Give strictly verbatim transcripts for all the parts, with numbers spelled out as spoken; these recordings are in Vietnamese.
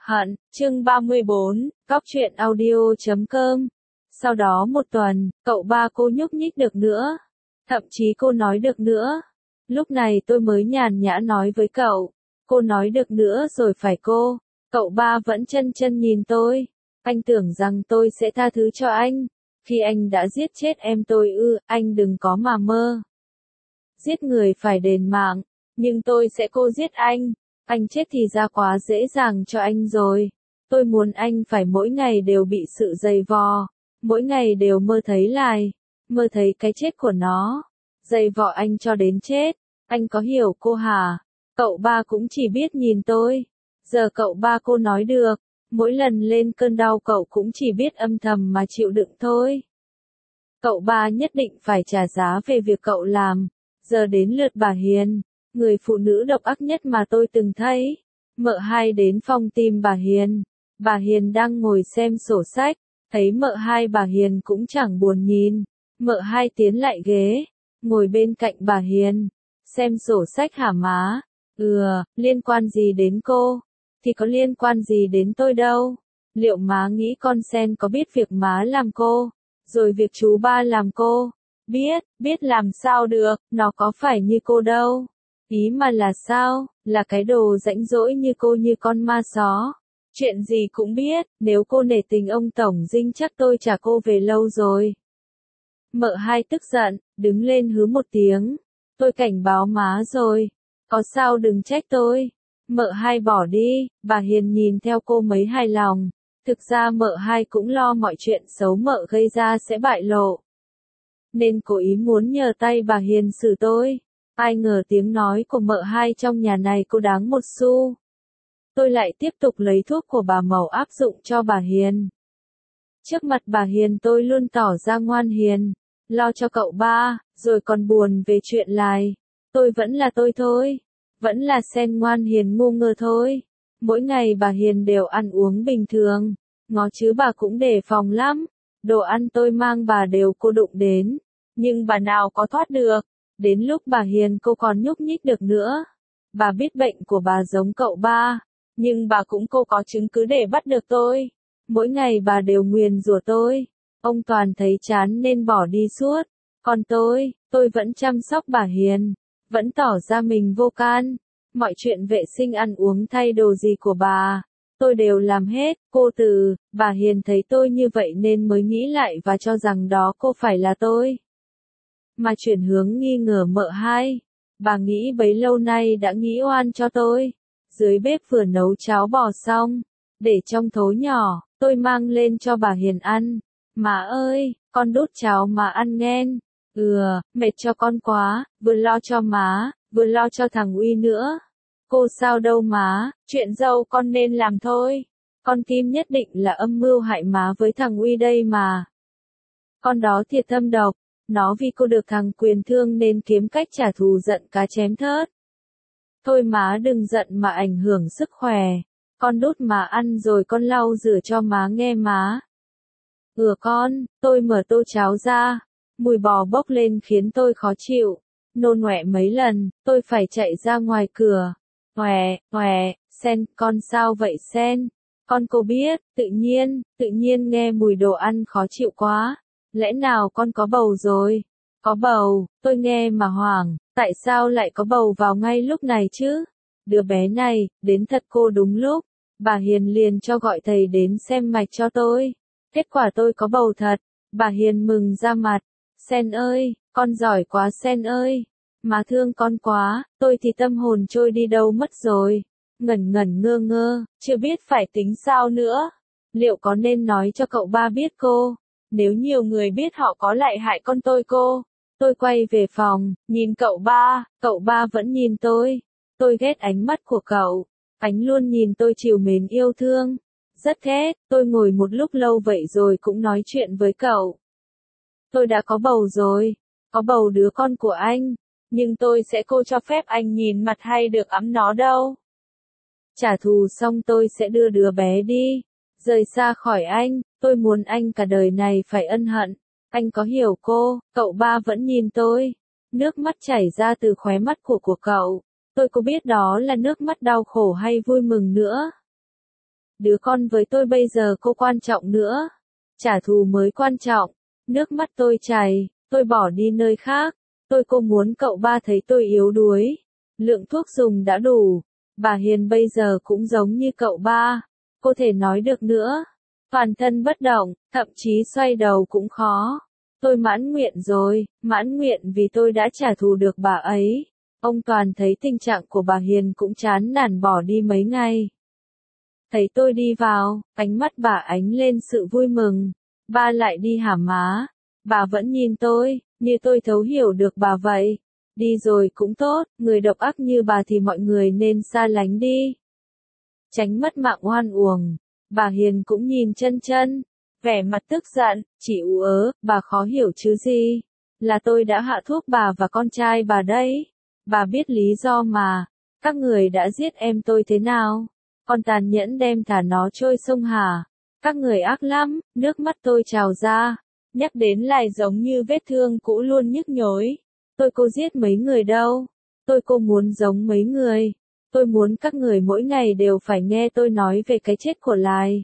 Hận, chương ba mươi bốn, Góc truyện audio chấm com. Sau đó một tuần, cậu ba cô nhúc nhích được nữa. Thậm chí cô nói được nữa. Lúc này tôi mới nhàn nhã nói với cậu. Cô nói được nữa rồi phải cô. Cậu ba vẫn chân chân nhìn tôi. Anh tưởng rằng tôi sẽ tha thứ cho anh. Khi anh đã giết chết em tôi ư, anh đừng có mà mơ. Giết người phải đền mạng. Nhưng tôi sẽ cô giết anh. Anh chết thì ra quá dễ dàng cho anh rồi. Tôi muốn anh phải mỗi ngày đều bị sự dày vò. Mỗi ngày đều mơ thấy lại. Mơ thấy cái chết của nó. Dày vò anh cho đến chết. Anh có hiểu cô hả? Cậu ba cũng chỉ biết nhìn tôi. Giờ cậu ba cô nói được. Mỗi lần lên cơn đau cậu cũng chỉ biết âm thầm mà chịu đựng thôi. Cậu ba nhất định phải trả giá về việc cậu làm. Giờ đến lượt bà Hiền. Người phụ nữ độc ác nhất mà tôi từng thấy. Mợ hai đến phòng tìm bà Hiền. Bà Hiền đang ngồi xem sổ sách. Thấy mợ hai bà Hiền cũng chẳng buồn nhìn. Mợ hai tiến lại ghế. Ngồi bên cạnh bà Hiền. Xem sổ sách hả má? Ừ, liên quan gì đến cô? Thì có liên quan gì đến tôi đâu. Liệu má nghĩ con sen có biết việc má làm cô? Rồi việc chú ba làm cô? Biết, biết làm sao được, nó có phải như cô đâu. Ý mà là sao, là cái đồ rãnh rỗi như cô như con ma só. Chuyện gì cũng biết, nếu cô nể tình ông Tổng Dinh chắc tôi trả cô về lâu rồi. Mợ hai tức giận, đứng lên hứ một tiếng. Tôi cảnh báo má rồi. Có sao đừng trách tôi. Mợ hai bỏ đi, bà Hiền nhìn theo cô mấy hài lòng. Thực ra mợ hai cũng lo mọi chuyện xấu mợ gây ra sẽ bại lộ. Nên cố ý muốn nhờ tay bà Hiền xử tôi. Ai ngờ tiếng nói của mợ hai trong nhà này cô đáng một xu. Tôi lại tiếp tục lấy thuốc của bà Màu áp dụng cho bà Hiền. Trước mặt bà Hiền tôi luôn tỏ ra ngoan hiền, lo cho cậu ba, rồi còn buồn về chuyện lại. Tôi vẫn là tôi thôi. Vẫn là sen ngoan hiền ngu ngơ thôi. Mỗi ngày bà Hiền đều ăn uống bình thường. Ngó chứ bà cũng đề phòng lắm. Đồ ăn tôi mang bà đều cô đụng đến. Nhưng bà nào có thoát được. Đến lúc bà Hiền cô còn nhúc nhích được nữa. Bà biết bệnh của bà giống cậu ba. Nhưng bà cũng cô có chứng cứ để bắt được tôi. Mỗi ngày bà đều nguyền rủa tôi. Ông Toàn thấy chán nên bỏ đi suốt. Còn tôi, tôi vẫn chăm sóc bà Hiền. Vẫn tỏ ra mình vô can. Mọi chuyện vệ sinh ăn uống thay đồ gì của bà, tôi đều làm hết. Cô từ, bà Hiền thấy tôi như vậy nên mới nghĩ lại và cho rằng đó cô phải là tôi. Mà chuyển hướng nghi ngờ mợ hai. Bà nghĩ bấy lâu nay đã nghĩ oan cho tôi. Dưới bếp vừa nấu cháo bò xong. Để trong thố nhỏ, tôi mang lên cho bà Hiền ăn. Má ơi, con đút cháo mà ăn nghen. Ừ, mệt cho con quá, vừa lo cho má, vừa lo cho thằng Uy nữa. Cô sao đâu má, chuyện dâu con nên làm thôi. Con Kim nhất định là âm mưu hại má với thằng Uy đây mà. Con đó thiệt thâm độc, nó vì cô được thằng Quyền thương nên kiếm cách trả thù giận cá chém thớt. Thôi má đừng giận mà ảnh hưởng sức khỏe. Con đút má ăn rồi con lau rửa cho má nghe má. Ừ con, tôi mở tô cháo ra. Mùi bò bốc lên khiến tôi khó chịu. Nôn ọe mấy lần, tôi phải chạy ra ngoài cửa. Ọe, ọe, Sen, con sao vậy Sen? Con cô biết, tự nhiên, tự nhiên nghe mùi đồ ăn khó chịu quá. Lẽ nào con có bầu rồi? Có bầu, tôi nghe mà hoảng, tại sao lại có bầu vào ngay lúc này chứ? Đứa bé này, đến thật cô đúng lúc. Bà Hiền liền cho gọi thầy đến xem mạch cho tôi. Kết quả tôi có bầu thật. Bà Hiền mừng ra mặt. Sen ơi, con giỏi quá Sen ơi. Má thương con quá, tôi thì tâm hồn trôi đi đâu mất rồi. Ngẩn ngẩn ngơ ngơ, chưa biết phải tính sao nữa. Liệu có nên nói cho cậu ba biết cô? Nếu nhiều người biết họ có lại hại con tôi cô. Tôi quay về phòng, nhìn cậu ba, cậu ba vẫn nhìn tôi. Tôi ghét ánh mắt của cậu. Ánh luôn nhìn tôi trìu mến yêu thương. Rất ghét, tôi ngồi một lúc lâu vậy rồi cũng nói chuyện với cậu. Tôi đã có bầu rồi, có bầu đứa con của anh, nhưng tôi sẽ cô cho phép anh nhìn mặt hay được ẵm nó đâu. Trả thù xong tôi sẽ đưa đứa bé đi, rời xa khỏi anh, tôi muốn anh cả đời này phải ân hận. Anh có hiểu cô? Cậu ba vẫn nhìn tôi. Nước mắt chảy ra từ khóe mắt của của cậu. Tôi có biết đó là nước mắt đau khổ hay vui mừng nữa. Đứa con với tôi bây giờ cô quan trọng nữa. Trả thù mới quan trọng. Nước mắt tôi chảy, tôi bỏ đi nơi khác. Tôi cô muốn cậu ba thấy tôi yếu đuối. Lượng thuốc dùng đã đủ. Bà Hiền bây giờ cũng giống như cậu ba. Cô thể nói được nữa. Toàn thân bất động, thậm chí xoay đầu cũng khó. Tôi mãn nguyện rồi, mãn nguyện vì tôi đã trả thù được bà ấy. Ông Toàn thấy tình trạng của bà Hiền cũng chán nản bỏ đi mấy ngày. Thấy tôi đi vào, ánh mắt bà ánh lên sự vui mừng. Ba lại đi hả má? Bà vẫn nhìn tôi, như tôi thấu hiểu được bà vậy. Đi rồi cũng tốt, người độc ác như bà thì mọi người nên xa lánh đi. Tránh mất mạng oan uổng. Bà Hiền cũng nhìn chân chân. Vẻ mặt tức giận, chỉ ú ớ, bà khó hiểu chứ gì. Là tôi đã hạ thuốc bà và con trai bà đấy. Bà biết lý do mà. Các người đã giết em tôi thế nào? Còn tàn nhẫn đem thả nó trôi sông hả? Các người ác lắm, nước mắt tôi trào ra. Nhắc đến lại giống như vết thương cũ luôn nhức nhối. Tôi cô giết mấy người đâu. Tôi cô muốn giống mấy người. Tôi muốn các người mỗi ngày đều phải nghe tôi nói về cái chết của Lai.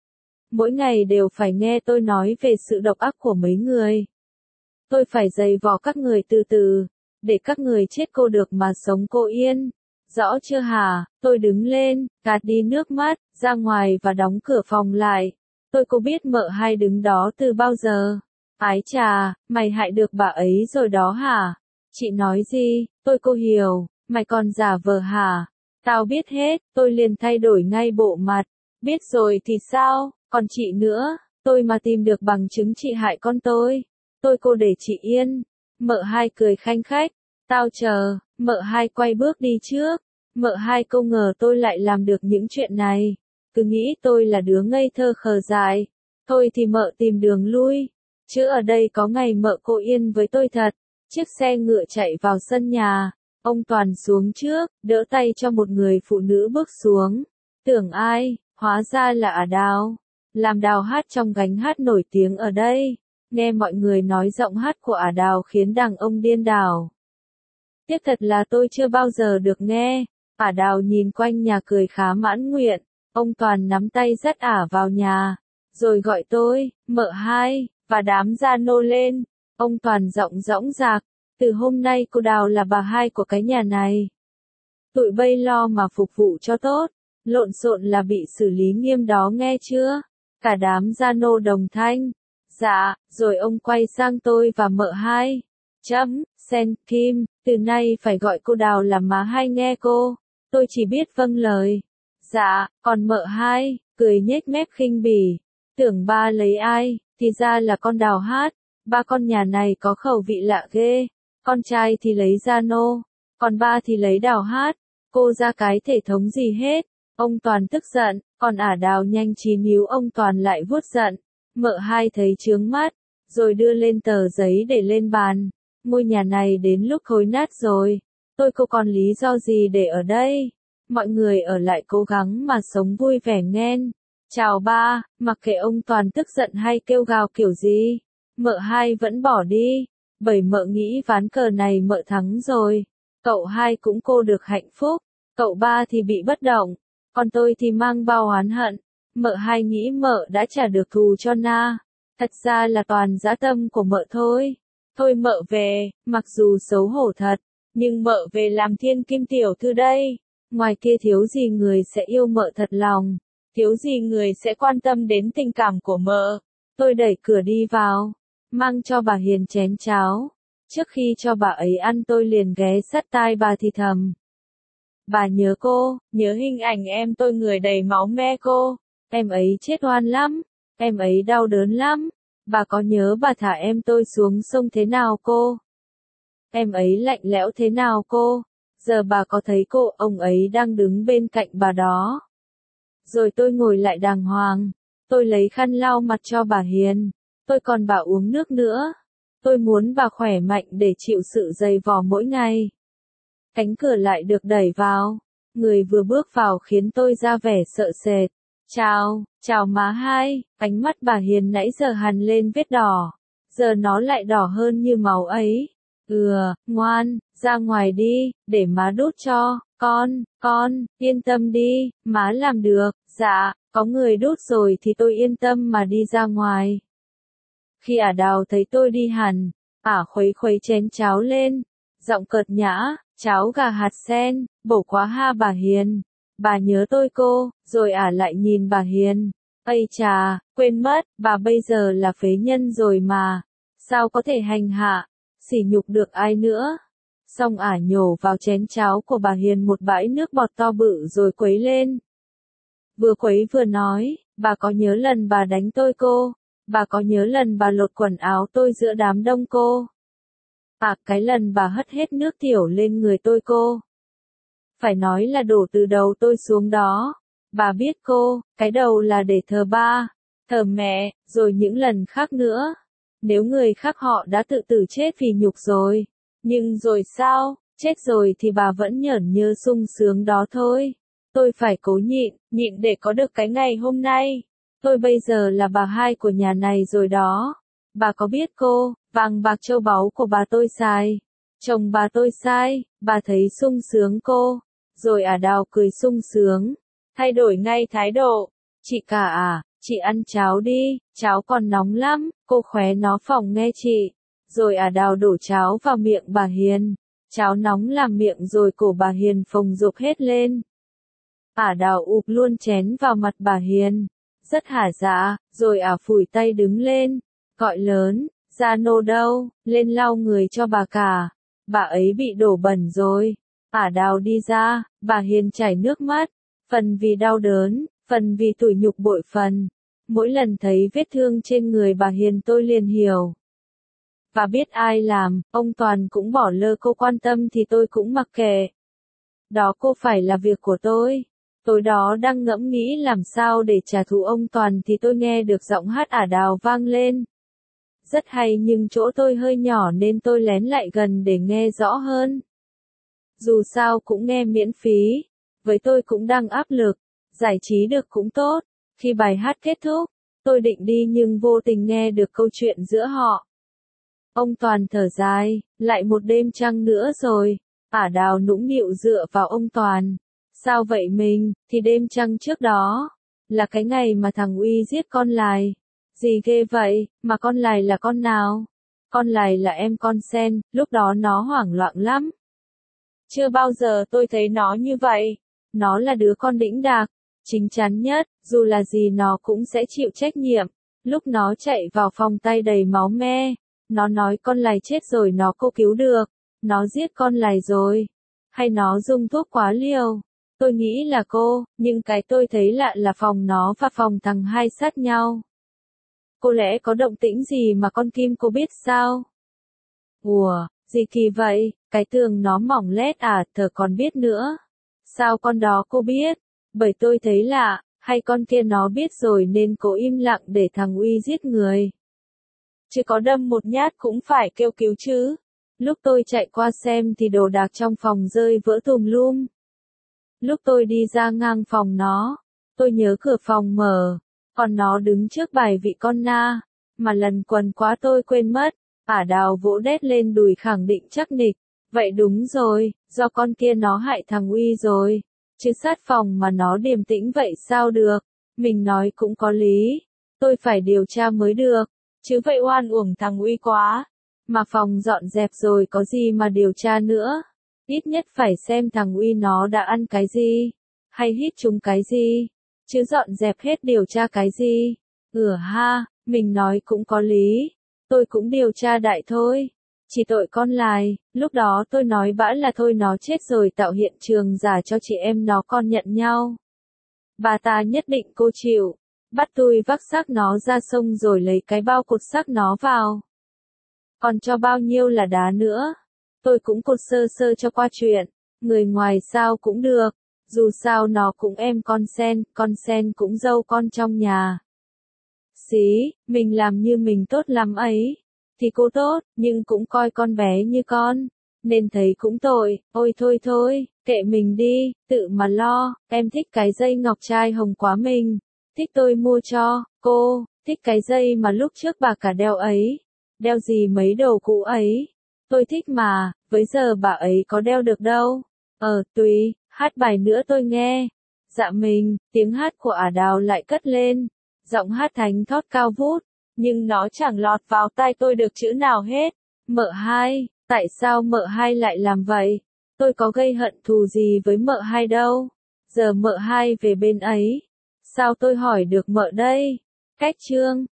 Mỗi ngày đều phải nghe tôi nói về sự độc ác của mấy người. Tôi phải giày vò các người từ từ, để các người chết cô được mà sống cô yên. Rõ chưa hả? Tôi đứng lên, gạt đi nước mắt, ra ngoài và đóng cửa phòng lại. Tôi có biết mợ hai đứng đó từ bao giờ? Ái chà, mày hại được bà ấy rồi đó hả? Chị nói gì? Tôi cô hiểu, mày còn giả vờ hả? Tao biết hết, tôi liền thay đổi ngay bộ mặt. Biết rồi thì sao? Còn chị nữa, tôi mà tìm được bằng chứng chị hại con tôi. Tôi cô để chị yên. Mợ hai cười khanh khách. Tao chờ, mợ hai quay bước đi trước. Mợ hai câu ngờ tôi lại làm được những chuyện này. Cứ nghĩ tôi là đứa ngây thơ khờ dại. Thôi thì mợ tìm đường lui. Chứ ở đây có ngày mợ cô yên với tôi thật. Chiếc xe ngựa chạy vào sân nhà. Ông Toàn xuống trước, đỡ tay cho một người phụ nữ bước xuống. Tưởng ai, hóa ra là Ả Đào. Làm Đào hát trong gánh hát nổi tiếng ở đây. Nghe mọi người nói giọng hát của Ả Đào khiến đàn ông điên đảo. Tiếc thật là tôi chưa bao giờ được nghe. Ả Đào nhìn quanh nhà cười khá mãn nguyện. Ông Toàn nắm tay dắt Ả vào nhà. Rồi gọi tôi, mợ hai, và đám gia nô lên. Ông Toàn giọng dõng dạc. Từ hôm nay cô Đào là bà hai của cái nhà này. Tụi bay lo mà phục vụ cho tốt. Lộn xộn là bị xử lý nghiêm đó nghe chưa? Cả đám gia nô đồng thanh. Dạ, rồi ông quay sang tôi và mợ hai. Chấm, sen, kim, từ nay phải gọi cô Đào là má hai nghe cô. Tôi chỉ biết vâng lời. Dạ, còn mợ hai, cười nhếch mép khinh bỉ. Tưởng ba lấy ai, thì ra là con Đào hát. Ba con nhà này có khẩu vị lạ ghê. Con trai thì lấy gia nô, còn ba thì lấy Đào hát. Cô ra cái thể thống gì hết. Ông Toàn tức giận, còn Ả Đào nhanh trí níu ông Toàn lại vuốt giận. Mợ hai thấy chướng mắt, rồi đưa lên tờ giấy để lên bàn. Ngôi nhà này đến lúc thối nát rồi. Tôi có còn lý do gì để ở đây? Mọi người ở lại cố gắng mà sống vui vẻ nghen. Chào ba, mặc kệ ông Toàn tức giận hay kêu gào kiểu gì. Mợ hai vẫn bỏ đi. Bởi mợ nghĩ ván cờ này mợ thắng rồi. Cậu hai cũng cô được hạnh phúc. Cậu ba thì bị bất động. Còn tôi thì mang bao oán hận. Mợ hai nghĩ mợ đã trả được thù cho Na. Thật ra là toàn dã tâm của mợ thôi. Thôi mợ về, mặc dù xấu hổ thật. Nhưng mợ về làm thiên kim tiểu thư đây. Ngoài kia thiếu gì người sẽ yêu mợ thật lòng. Thiếu gì người sẽ quan tâm đến tình cảm của mợ. Tôi đẩy cửa đi vào. Mang cho bà Hiền chén cháo. Trước khi cho bà ấy ăn tôi liền ghé sát tai bà thì thầm. Bà nhớ cô, nhớ hình ảnh em tôi người đầy máu me cô. Em ấy chết oan lắm. Em ấy đau đớn lắm. Bà có nhớ bà thả em tôi xuống sông thế nào cô? Em ấy lạnh lẽo thế nào cô? Giờ bà có thấy cô, ông ấy đang đứng bên cạnh bà đó. Rồi tôi ngồi lại đàng hoàng. Tôi lấy khăn lau mặt cho bà Hiền. Tôi còn bảo uống nước nữa. Tôi muốn bà khỏe mạnh để chịu sự dày vò mỗi ngày. Cánh cửa lại được đẩy vào. Người vừa bước vào khiến tôi ra vẻ sợ sệt. Chào, chào má hai. Ánh mắt bà Hiền nãy giờ hằn lên vết đỏ. Giờ nó lại đỏ hơn như máu ấy. Ừ, ngoan, ra ngoài đi, để má đút cho. Con, con, yên tâm đi, má làm được. Dạ, Có người đút rồi thì tôi yên tâm mà đi ra ngoài. Khi ả Đào thấy tôi đi hẳn, ả khuấy khuấy chén cháo lên, giọng cợt nhã, cháo gà hạt sen, bổ quá ha bà Hiền. Bà nhớ tôi cô, rồi ả lại nhìn bà Hiền. Ây chà, quên mất, bà bây giờ là phế nhân rồi mà. Sao có thể hành hạ, sỉ nhục được ai nữa. Xong ả nhổ vào chén cháo của bà Hiền một bãi nước bọt to bự rồi quấy lên. Vừa quấy vừa nói, bà có nhớ lần bà đánh tôi cô? Bà có nhớ lần bà lột quần áo tôi giữa đám đông cô? À, cái lần bà hất hết nước tiểu lên người tôi cô? Phải nói là đổ từ đầu tôi xuống đó. Bà biết cô, cái đầu là để thờ ba, thờ mẹ, rồi những lần khác nữa. Nếu người khác họ đã tự tử chết vì nhục rồi. Nhưng rồi sao, chết rồi thì bà vẫn nhởn nhơ sung sướng đó thôi. Tôi phải cố nhịn, nhịn để có được cái ngày hôm nay. Tôi bây giờ là bà hai của nhà này rồi đó. Bà có biết cô, vàng bạc châu báu của bà tôi xài. Chồng bà tôi sai, bà thấy sung sướng cô. Rồi ả Đào cười sung sướng, thay đổi ngay thái độ. Chị cả à, chị ăn cháo đi, cháo còn nóng lắm, cô khóe nó phòng nghe chị. Rồi ả Đào đổ cháo vào miệng bà Hiền. Cháo nóng làm miệng rồi cổ bà Hiền phồng rộp hết lên. Ả Đào ụp luôn chén vào mặt bà Hiền. Rất hả dạ, rồi ả phủi tay đứng lên, gọi lớn, Gia Nô đâu, lên lau người cho bà cả. Bà ấy bị đổ bẩn rồi. Ả Đào đi ra, bà Hiền chảy nước mắt, phần vì đau đớn, phần vì tủi nhục bội phần. Mỗi lần thấy vết thương trên người bà Hiền tôi liền hiểu. Và biết ai làm, ông Toàn cũng bỏ lơ cô quan tâm thì tôi cũng mặc kệ. Đó cô phải là việc của tôi. Tối đó đang ngẫm nghĩ làm sao để trả thù ông Toàn thì tôi nghe được giọng hát Ả Đào vang lên. Rất hay nhưng chỗ tôi hơi nhỏ nên tôi lén lại gần để nghe rõ hơn. Dù sao cũng nghe miễn phí, với tôi cũng đang áp lực, giải trí được cũng tốt. Khi bài hát kết thúc, tôi định đi nhưng vô tình nghe được câu chuyện giữa họ. Ông Toàn thở dài, lại một đêm trăng nữa rồi. Ả Đào nũng nịu dựa vào ông Toàn. Sao vậy mình, thì đêm trăng trước đó, là cái ngày mà thằng Uy giết con Lài. Gì ghê vậy, mà con Lài là con nào? Con Lài là em con Sen, lúc đó nó hoảng loạn lắm. Chưa bao giờ tôi thấy nó như vậy. Nó là đứa con đĩnh đạc, chính chắn nhất, dù là gì nó cũng sẽ chịu trách nhiệm. Lúc nó chạy vào phòng tay đầy máu me, nó nói con Lài chết rồi nó cô cứu được. Nó giết con Lài rồi. Hay nó dùng thuốc quá liều. Tôi nghĩ là cô, nhưng cái tôi thấy lạ là phòng nó và phòng thằng hai sát nhau. Cô lẽ có động tĩnh gì mà con Kim cô biết sao? Ủa, gì kỳ vậy, cái tường nó mỏng lét à, thờ còn biết nữa. Sao con đó cô biết? Bởi tôi thấy lạ, hay con kia nó biết rồi nên cố im lặng để thằng Uy giết người. Chứ có đâm một nhát cũng phải kêu cứu chứ. Lúc tôi chạy qua xem thì đồ đạc trong phòng rơi vỡ tùm lum. Lúc tôi đi ra ngang phòng nó, tôi nhớ cửa phòng mở, còn nó đứng trước bài vị con na, mà lần quần quá tôi quên mất. Ả Đào vỗ đét lên đùi khẳng định chắc nịch, vậy đúng rồi, do con kia nó hại thằng Uy rồi, chứ sát phòng mà nó điềm tĩnh vậy sao được, mình nói cũng có lý, tôi phải điều tra mới được, chứ vậy oan uổng thằng Uy quá, mà phòng dọn dẹp rồi có gì mà điều tra nữa. Ít nhất phải xem thằng Uy nó đã ăn cái gì, hay hít trúng cái gì, chứ dọn dẹp hết điều tra cái gì. Ừ ha, mình nói cũng có lý, tôi cũng điều tra đại thôi. Chỉ tội con Lài, lúc đó tôi nói bã là thôi nó chết rồi tạo hiện trường giả cho chị em nó con nhận nhau. Bà ta nhất định cô chịu, bắt tôi vác xác nó ra sông rồi lấy cái bao cột xác nó vào. Còn cho bao nhiêu là đá nữa. Tôi cũng cột sơ sơ cho qua chuyện, người ngoài sao cũng được, dù sao nó cũng em con Sen, con Sen cũng dâu con trong nhà. Xí, mình làm như mình tốt lắm ấy, thì cô tốt, nhưng cũng coi con bé như con, nên thấy cũng tội, ôi thôi thôi, kệ mình đi, tự mà lo, em thích cái dây ngọc trai hồng quá mình, thích tôi mua cho, cô, thích cái dây mà lúc trước bà cả đeo ấy, đeo gì mấy đồ cũ ấy. Tôi thích mà, với giờ bà ấy có đeo được đâu. Ờ, tùy, hát bài nữa tôi nghe. Dạ mình, tiếng hát của Ả Đào lại cất lên. Giọng hát thánh thót cao vút, nhưng nó chẳng lọt vào tai tôi được chữ nào hết. Mợ hai, tại sao mợ hai lại làm vậy? Tôi có gây hận thù gì với mợ hai đâu. Giờ mợ hai về bên ấy. Sao tôi hỏi được mợ đây? Cách chương